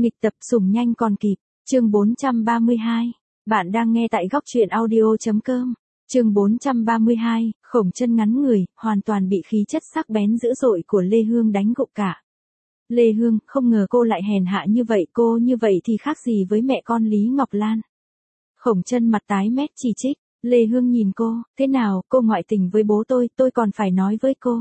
Nghịch tập sủng nhanh còn kịp, chương 432. Bạn đang nghe tại góc truyện audio.com. Chương 432, Khổng Chân ngắn người, hoàn toàn bị khí chất sắc bén dữ dội của Lê Hương đánh gục cả. Lê Hương, không ngờ cô lại hèn hạ như vậy, cô như vậy thì khác gì với mẹ con Lý Ngọc Lan. Khổng Chân mặt tái mét chỉ trích, Lê Hương nhìn cô, thế nào, cô ngoại tình với bố tôi còn phải nói với cô.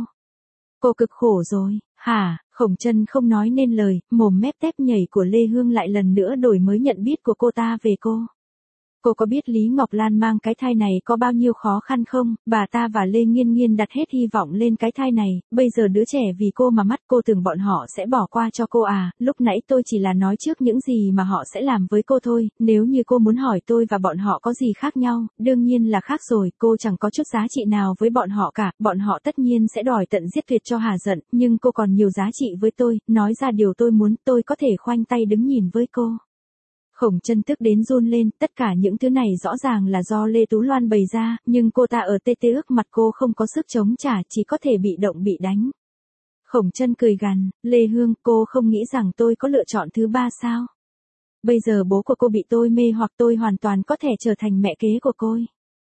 Cô cực khổ rồi, hả? Khổng Chân không nói nên lời, mồm mép tép nhảy của Lê Hương lại lần nữa đổi mới nhận biết của cô ta về cô. Cô có biết Lý Ngọc Lan mang cái thai này có bao nhiêu khó khăn không? Bà ta và Lê Nghiên Nghiên đặt hết hy vọng lên cái thai này, bây giờ đứa trẻ vì cô mà mất, cô tưởng bọn họ sẽ bỏ qua cho cô à? Lúc nãy tôi chỉ là nói trước những gì mà họ sẽ làm với cô thôi, nếu như cô muốn hỏi tôi và bọn họ có gì khác nhau, đương nhiên là khác rồi, cô chẳng có chút giá trị nào với bọn họ cả, bọn họ tất nhiên sẽ đòi tận giết tuyệt cho hà giận, nhưng cô còn nhiều giá trị với tôi, nói ra điều tôi muốn, tôi có thể khoanh tay đứng nhìn với cô. Khổng Chân tức đến run lên, tất cả những thứ này rõ ràng là do Lê Tú Loan bày ra, nhưng cô ta ở tê ước mặt cô không có sức chống trả, chỉ có thể bị động bị đánh. Khổng Chân cười gằn, Lê Hương, cô không nghĩ rằng tôi có lựa chọn thứ ba sao? Bây giờ bố của cô bị tôi mê hoặc tôi hoàn toàn có thể trở thành mẹ kế của cô.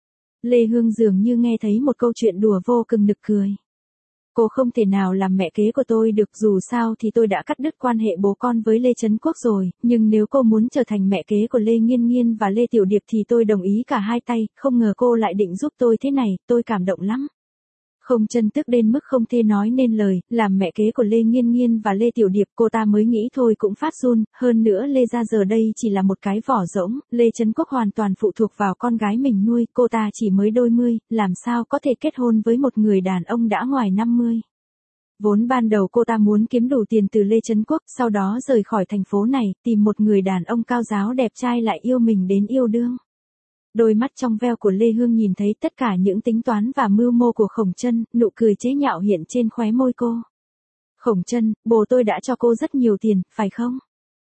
Lê Hương dường như nghe thấy một câu chuyện đùa vô cùng nực cười. Cô không thể nào làm mẹ kế của tôi được, dù sao thì tôi đã cắt đứt quan hệ bố con với Lê Trấn Quốc rồi, nhưng nếu cô muốn trở thành mẹ kế của Lê Nghiên Nghiên và Lê Tiểu Điệp thì tôi đồng ý cả hai tay, không ngờ cô lại định giúp tôi thế này, tôi cảm động lắm. Khổng Chân tức đến mức không thể nói nên lời, làm mẹ kế của Lê Nghiên Nghiên và Lê Tiểu Điệp cô ta mới nghĩ thôi cũng phát run, hơn nữa Lê gia giờ đây chỉ là một cái vỏ rỗng, Lê Trấn Quốc hoàn toàn phụ thuộc vào con gái mình nuôi, cô ta chỉ mới đôi mươi, làm sao có thể kết hôn với một người đàn ông đã ngoài 50. Vốn ban đầu cô ta muốn kiếm đủ tiền từ Lê Trấn Quốc, sau đó rời khỏi thành phố này, tìm một người đàn ông cao giáo đẹp trai lại yêu mình đến yêu đương. Đôi mắt trong veo của Lê Hương nhìn thấy tất cả những tính toán và mưu mô của Khổng Chân, nụ cười chế nhạo hiện trên khóe môi cô. Khổng Chân, bố tôi đã cho cô rất nhiều tiền, phải không?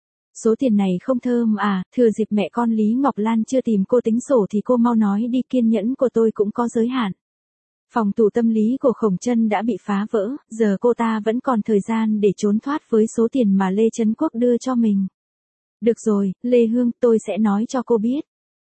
Số tiền này không thơm à? Thừa dịp mẹ con Lý Ngọc Lan chưa tìm cô tính sổ thì cô mau nói đi, kiên nhẫn của tôi cũng có giới hạn. Phòng thủ tâm lý của Khổng Chân đã bị phá vỡ, giờ cô ta vẫn còn thời gian để trốn thoát với số tiền mà Lê Trấn Quốc đưa cho mình. Được rồi, Lê Hương, tôi sẽ nói cho cô biết.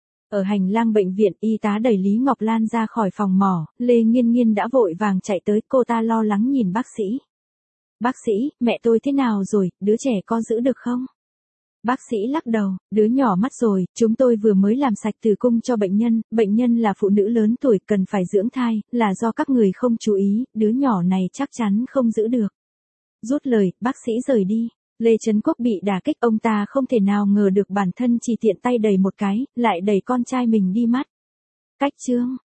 Ở hành lang bệnh viện, y tá đẩy Lý Ngọc Lan ra khỏi phòng mổ, Lê Nghiên Nghiên đã vội vàng chạy tới, cô ta lo lắng nhìn bác sĩ. Bác sĩ, mẹ tôi thế nào rồi, đứa trẻ có giữ được không? Bác sĩ lắc đầu, đứa nhỏ mất rồi, chúng tôi vừa mới làm sạch tử cung cho bệnh nhân là phụ nữ lớn tuổi cần phải dưỡng thai, là do các người không chú ý, đứa nhỏ này chắc chắn không giữ được. Rút lời, bác sĩ rời đi. Lê Trấn Quốc bị đả kích, ông ta không thể nào ngờ được bản thân chỉ tiện tay đẩy một cái, lại đẩy con trai mình đi mất. Cách chương